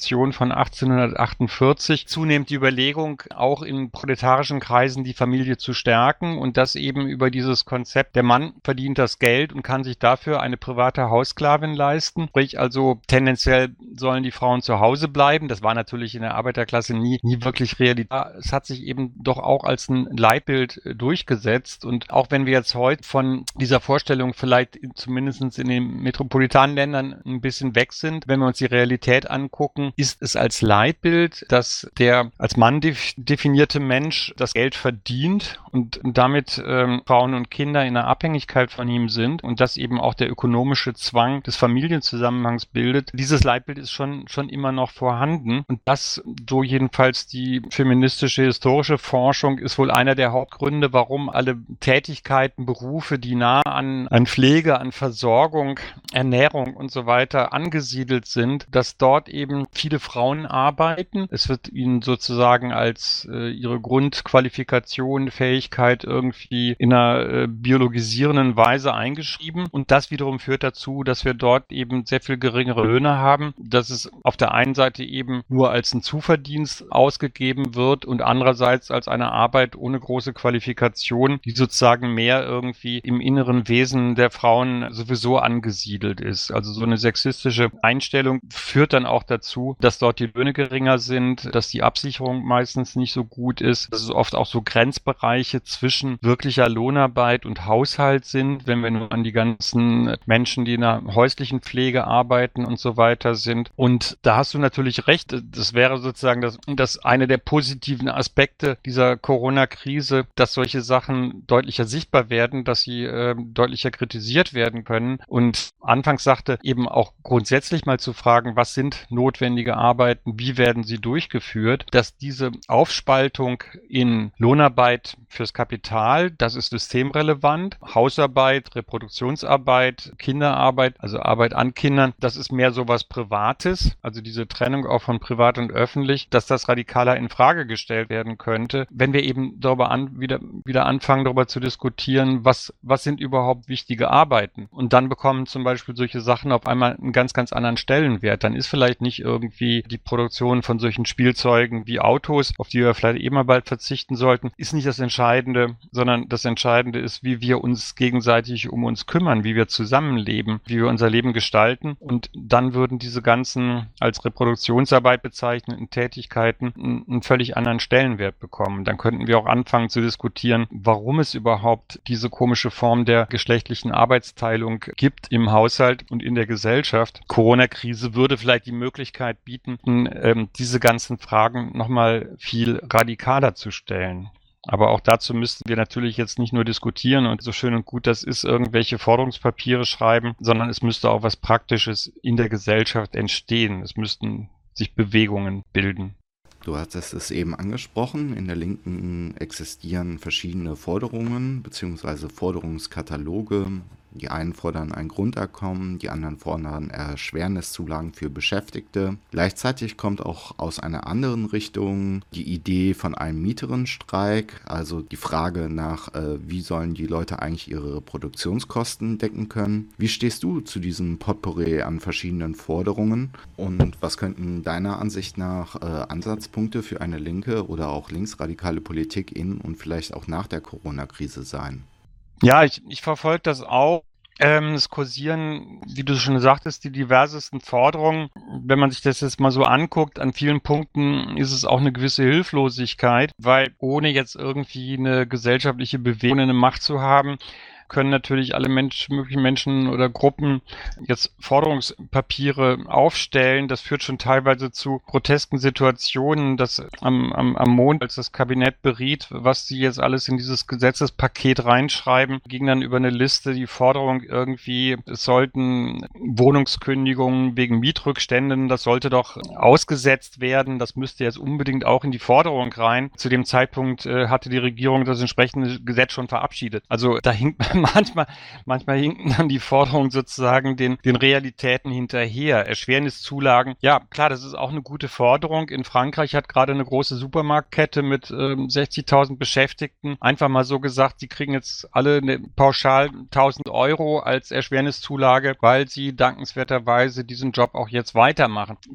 Revolution von achtzehnhundertachtundvierzig zunehmend die Überlegung, auch in proletarischen Kreisen die Familie zu stärken und das eben über dieses Konzept, der Mann verdient das Geld und kann sich dafür eine private Haussklavin leisten. Sprich also tendenziell sollen die Frauen zu Hause bleiben. Das war natürlich in der Arbeiterklasse nie, nie wirklich Realität. Es hat sich eben doch auch als ein Leitbild durchgesetzt und auch wenn wir jetzt heute von dieser Vorstellung vielleicht zumindest in den metropolitanen Ländern ein bisschen weg sind, wenn wir uns die Realität angucken, ist es als Leitbild, dass der als Mann def- definierte Mensch das Geld verdient und damit ähm, Frauen und Kinder in einer Abhängigkeit von ihm sind und das eben auch der ökonomische Zwang des Familienzusammenhangs bildet. Dieses Leitbild ist schon, schon immer noch vorhanden und das, so jedenfalls die feministische historische Forschung, ist wohl einer der Hauptgründe, warum alle Tätigkeiten, Berufe, die nah an, an Pflege, an Versorgung, Ernährung und so weiter angesiedelt sind, dass dort eben viele Frauen arbeiten. Es wird ihnen sozusagen als äh, ihre Grundqualifikation, Fähigkeit irgendwie in einer äh, biologisierenden Weise eingeschrieben und das wiederum führt dazu, dass wir dort eben sehr viel geringere Löhne haben, dass es auf der einen Seite eben nur als ein Zuverdienst ausgegeben wird und andererseits als eine Arbeit ohne große Qualifikation, die sozusagen mehr irgendwie im inneren Wesen der Frauen sowieso angesiedelt ist. Also so eine sexistische Einstellung führt dann auch dazu, dass dort die Löhne geringer sind, dass die Absicherung meistens nicht so gut ist, dass es oft auch so Grenzbereiche zwischen wirklicher Lohnarbeit und Haushalt sind, wenn wir nur an die ganzen Menschen, die in der häuslichen Pflege arbeiten und so weiter sind. Und da hast du natürlich recht, das wäre sozusagen das, das eine der positiven Aspekte dieser Corona-Krise, dass solche Sachen deutlicher sichtbar werden, dass sie äh, deutlicher kritisiert werden können. Und anfangs sagte, eben auch grundsätzlich mal zu fragen, was sind notwendige Arbeiten, wie werden sie durchgeführt, dass diese Aufspaltung in Lohnarbeit fürs Kapital, das ist systemrelevant, Hausarbeit, Reproduktionsarbeit, Kinderarbeit, also Arbeit an Kindern, das ist mehr so was Privates, also diese Trennung auch von privat und öffentlich, dass das radikaler in Frage gestellt werden könnte, wenn wir eben darüber an, wieder, wieder anfangen, darüber zu diskutieren, was, was sind überhaupt wichtige Arbeiten. Und dann bekommen zum Beispiel solche Sachen auf einmal einen ganz, ganz anderen Stellenwert. Dann ist vielleicht nicht irgendwie die Produktion von solchen Spielzeugen wie Autos, auf die wir vielleicht eh mal bald verzichten sollten, ist nicht das Entscheidende, sondern das Entscheidende ist, wie wir uns gegenseitig um uns kümmern, wie wir zusammenleben, wie wir unser Leben gestalten. Und dann würden diese ganzen als Reproduktionsarbeit bezeichneten Tätigkeiten einen, einen völlig anderen Stellenwert bekommen. Dann könnten wir auch anfangen zu diskutieren, warum es überhaupt diese komische Form der geschlechtlichen Arbeitsteilung gibt im Haushalt und in der Gesellschaft. Corona-Krise würde vielleicht die Möglichkeit bieten, ähm, diese ganzen Fragen nochmal viel radikaler zu stellen. Aber auch dazu müssten wir natürlich jetzt nicht nur diskutieren und so schön und gut das ist, irgendwelche Forderungspapiere schreiben, sondern es müsste auch was Praktisches in der Gesellschaft entstehen. Es müssten sich Bewegungen bilden. Du hattest es eben angesprochen, in der Linken existieren verschiedene Forderungen bzw. Forderungskataloge. Die einen fordern ein Grundeinkommen, die anderen fordern Erschwerniszulagen für Beschäftigte. Gleichzeitig kommt auch aus einer anderen Richtung die Idee von einem Mieterinnenstreik, also die Frage nach, äh, wie sollen die Leute eigentlich ihre Produktionskosten decken können. Wie stehst du zu diesem Potpourri an verschiedenen Forderungen und was könnten deiner Ansicht nach äh, Ansatzpunkte für eine linke oder auch linksradikale Politik in und vielleicht auch nach der Corona-Krise sein? Ja, ich, ich verfolge das auch. Ähm, es kursieren, wie du schon sagtest, die diversesten Forderungen. Wenn man sich das jetzt mal so anguckt, an vielen Punkten ist es auch eine gewisse Hilflosigkeit, weil ohne jetzt irgendwie eine gesellschaftliche Bewegung, eine Macht zu haben, können natürlich alle Mensch, möglichen Menschen oder Gruppen jetzt Forderungspapiere aufstellen. Das führt schon teilweise zu grotesken Situationen, dass am, am, am Montag, als das Kabinett beriet, was sie jetzt alles in dieses Gesetzespaket reinschreiben, ging dann über eine Liste die Forderung irgendwie, es sollten Wohnungskündigungen wegen Mietrückständen, das sollte doch ausgesetzt werden. Das müsste jetzt unbedingt auch in die Forderung rein. Zu dem Zeitpunkt äh, hatte die Regierung das entsprechende Gesetz schon verabschiedet. Also da hinkt manchmal, manchmal hinken dann die Forderungen sozusagen den, den Realitäten hinterher. Erschwerniszulagen, ja klar, das ist auch eine gute Forderung. In Frankreich hat gerade eine große Supermarktkette mit ähm, sechzigtausend Beschäftigten einfach mal so gesagt, sie kriegen jetzt alle eine pauschal tausend Euro als Erschwerniszulage, weil sie dankenswerterweise diesen Job auch jetzt weitermachen. Klar,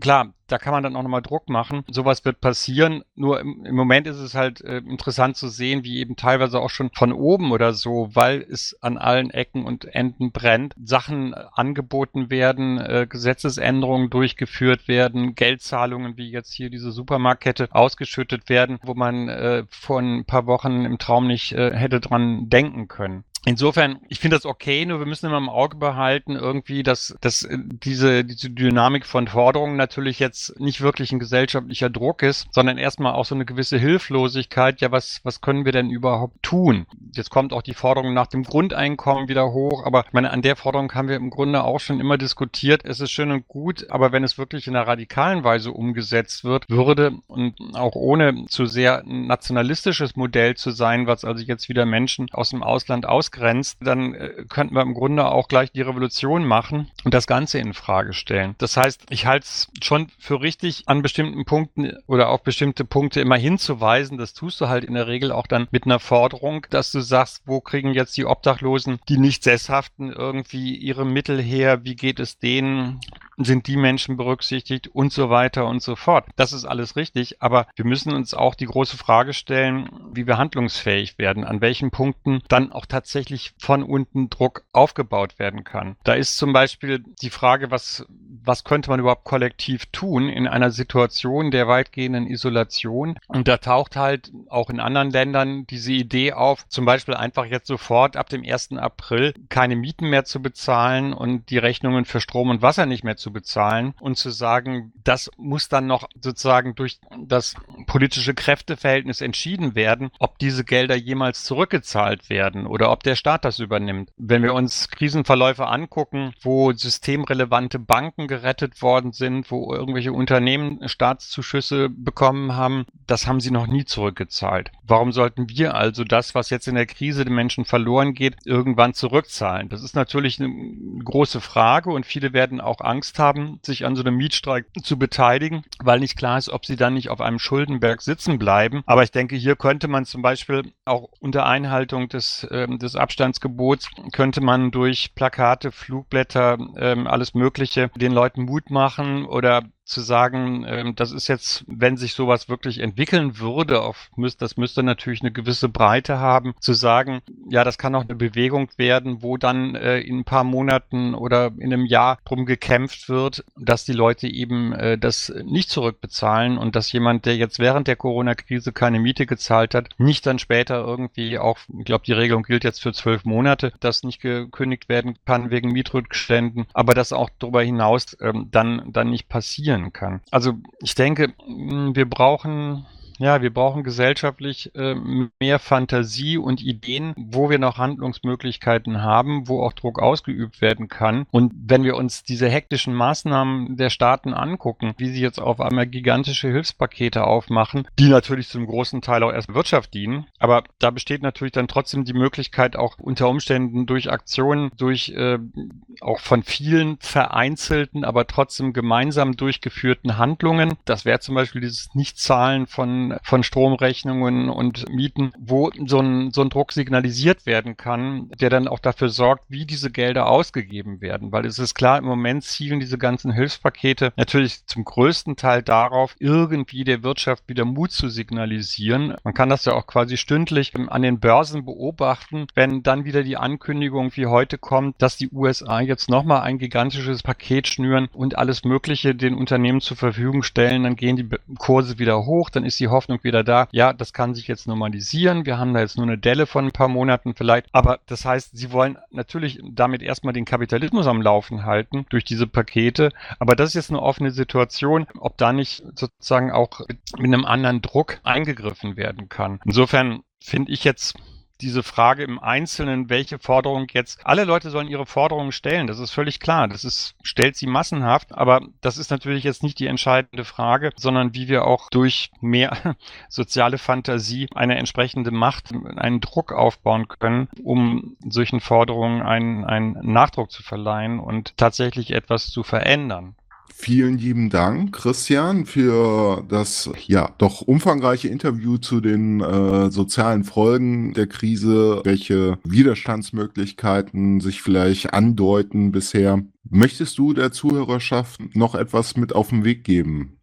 da kann man dann auch nochmal Druck machen. Sowas wird passieren. Nur im, im Moment ist es halt äh, interessant zu sehen, wie eben teilweise auch schon von oben oder so, weil es an allen Ecken und Enden brennt, Sachen angeboten werden, äh, Gesetzesänderungen durchgeführt werden, Geldzahlungen wie jetzt hier diese Supermarktkette ausgeschüttet werden, wo man äh, vor ein paar Wochen im Traum nicht äh, hätte dran denken können. Insofern, ich finde das okay, nur wir müssen immer im Auge behalten, irgendwie, dass, dass diese, diese Dynamik von Forderungen natürlich jetzt nicht wirklich ein gesellschaftlicher Druck ist, sondern erstmal auch so eine gewisse Hilflosigkeit. Ja, was, was können wir denn überhaupt tun? Jetzt kommt auch die Forderung nach dem Grundeinkommen wieder hoch, aber ich meine, an der Forderung haben wir im Grunde auch schon immer diskutiert. Es ist schön und gut, aber wenn es wirklich in einer radikalen Weise umgesetzt wird, würde und auch ohne zu sehr ein nationalistisches Modell zu sein, was also jetzt wieder Menschen aus dem Ausland aus grenzt, dann äh, könnten wir im Grunde auch gleich die Revolution machen und das Ganze in Frage stellen. Das heißt, ich halte es schon für richtig, an bestimmten Punkten oder auf bestimmte Punkte immer hinzuweisen. Das tust du halt in der Regel auch dann mit einer Forderung, dass du sagst, wo kriegen jetzt die Obdachlosen, die nicht Sesshaften irgendwie ihre Mittel her? Wie geht es denen? Sind die Menschen berücksichtigt und so weiter und so fort. Das ist alles richtig, aber wir müssen uns auch die große Frage stellen, wie wir handlungsfähig werden, an welchen Punkten dann auch tatsächlich von unten Druck aufgebaut werden kann. Da ist zum Beispiel die Frage, was, was könnte man überhaupt kollektiv tun in einer Situation der weitgehenden Isolation? Und da taucht halt auch in anderen Ländern diese Idee auf, zum Beispiel einfach jetzt sofort ab dem ersten April keine Mieten mehr zu bezahlen und die Rechnungen für Strom und Wasser nicht mehr zu bezahlen und zu sagen, das muss dann noch sozusagen durch das politische Kräfteverhältnis entschieden werden, ob diese Gelder jemals zurückgezahlt werden oder ob der Staat das übernimmt. Wenn wir uns Krisenverläufe angucken, wo systemrelevante Banken gerettet worden sind, wo irgendwelche Unternehmen Staatszuschüsse bekommen haben, das haben sie noch nie zurückgezahlt. Warum sollten wir also das, was jetzt in der Krise den Menschen verloren geht, irgendwann zurückzahlen? Das ist natürlich eine große Frage und viele werden auch Angst haben, sich an so einem Mietstreik zu beteiligen, weil nicht klar ist, ob sie dann nicht auf einem Schuldenberg sitzen bleiben. Aber ich denke, hier könnte man zum Beispiel auch unter Einhaltung des, ähm, des Abstandsgebots, könnte man durch Plakate, Flugblätter, ähm, alles Mögliche den Leuten Mut machen oder zu sagen, ähm, das ist jetzt, wenn sich sowas wirklich entwickeln würde, auf, müsst, das müsste natürlich eine gewisse Breite haben, zu sagen, ja, das kann auch eine Bewegung werden, wo dann äh, in ein paar Monaten oder in einem Jahr drum gekämpft wird, dass die Leute eben äh, das nicht zurückbezahlen und dass jemand, der jetzt während der Corona-Krise keine Miete gezahlt hat, nicht dann später irgendwie auch, ich glaube, die Regelung gilt jetzt für zwölf Monate, dass nicht gekündigt werden kann wegen Mietrückständen, aber das auch darüber hinaus ähm, dann, dann nicht passieren kann. Also ich denke, wir brauchen Ja, wir brauchen gesellschaftlich äh, mehr Fantasie und Ideen, wo wir noch Handlungsmöglichkeiten haben, wo auch Druck ausgeübt werden kann. Und wenn wir uns diese hektischen Maßnahmen der Staaten angucken, wie sie jetzt auf einmal gigantische Hilfspakete aufmachen, die natürlich zum großen Teil auch erst Wirtschaft dienen, aber da besteht natürlich dann trotzdem die Möglichkeit, auch unter Umständen durch Aktionen, durch äh, auch von vielen vereinzelten, aber trotzdem gemeinsam durchgeführten Handlungen, das wäre zum Beispiel dieses Nichtzahlen von von Stromrechnungen und Mieten, wo so ein, so ein Druck signalisiert werden kann, der dann auch dafür sorgt, wie diese Gelder ausgegeben werden. Weil es ist klar, im Moment zielen diese ganzen Hilfspakete natürlich zum größten Teil darauf, irgendwie der Wirtschaft wieder Mut zu signalisieren. Man kann das ja auch quasi stündlich an den Börsen beobachten, wenn dann wieder die Ankündigung wie heute kommt, dass die U S A jetzt nochmal ein gigantisches Paket schnüren und alles Mögliche den Unternehmen zur Verfügung stellen, dann gehen die Kurse wieder hoch, dann ist die Hoffnung wieder da, ja, das kann sich jetzt normalisieren, wir haben da jetzt nur eine Delle von ein paar Monaten vielleicht, aber das heißt, sie wollen natürlich damit erstmal den Kapitalismus am Laufen halten durch diese Pakete, aber das ist jetzt eine offene Situation, ob da nicht sozusagen auch mit, mit einem anderen Druck eingegriffen werden kann. Insofern finde ich jetzt diese Frage im Einzelnen, welche Forderung jetzt, alle Leute sollen ihre Forderungen stellen, das ist völlig klar, das ist, stellt sie massenhaft, aber das ist natürlich jetzt nicht die entscheidende Frage, sondern wie wir auch durch mehr soziale Fantasie eine entsprechende Macht, einen Druck aufbauen können, um solchen Forderungen einen, einen Nachdruck zu verleihen und tatsächlich etwas zu verändern. Vielen lieben Dank, Christian, für das ja doch umfangreiche Interview zu den äh, sozialen Folgen der Krise, welche Widerstandsmöglichkeiten sich vielleicht andeuten bisher. Möchtest du der Zuhörerschaft noch etwas mit auf den Weg geben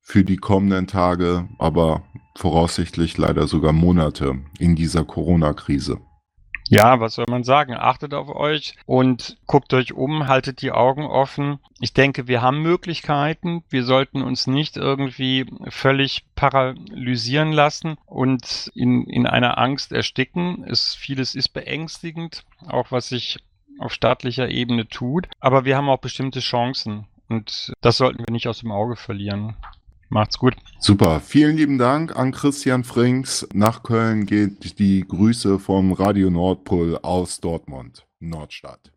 für die kommenden Tage, aber voraussichtlich leider sogar Monate in dieser Corona-Krise. Ja, was soll man sagen? Achtet auf euch und guckt euch um, haltet die Augen offen. Ich denke, wir haben Möglichkeiten. Wir sollten uns nicht irgendwie völlig paralysieren lassen und in, in einer Angst ersticken. Es, vieles ist beängstigend, auch was sich auf staatlicher Ebene tut. Aber wir haben auch bestimmte Chancen und das sollten wir nicht aus dem Auge verlieren. Macht's gut. Super, vielen lieben Dank an Christian Frings. Nach Köln geht die Grüße vom Radio Nordpol aus Dortmund, Nordstadt.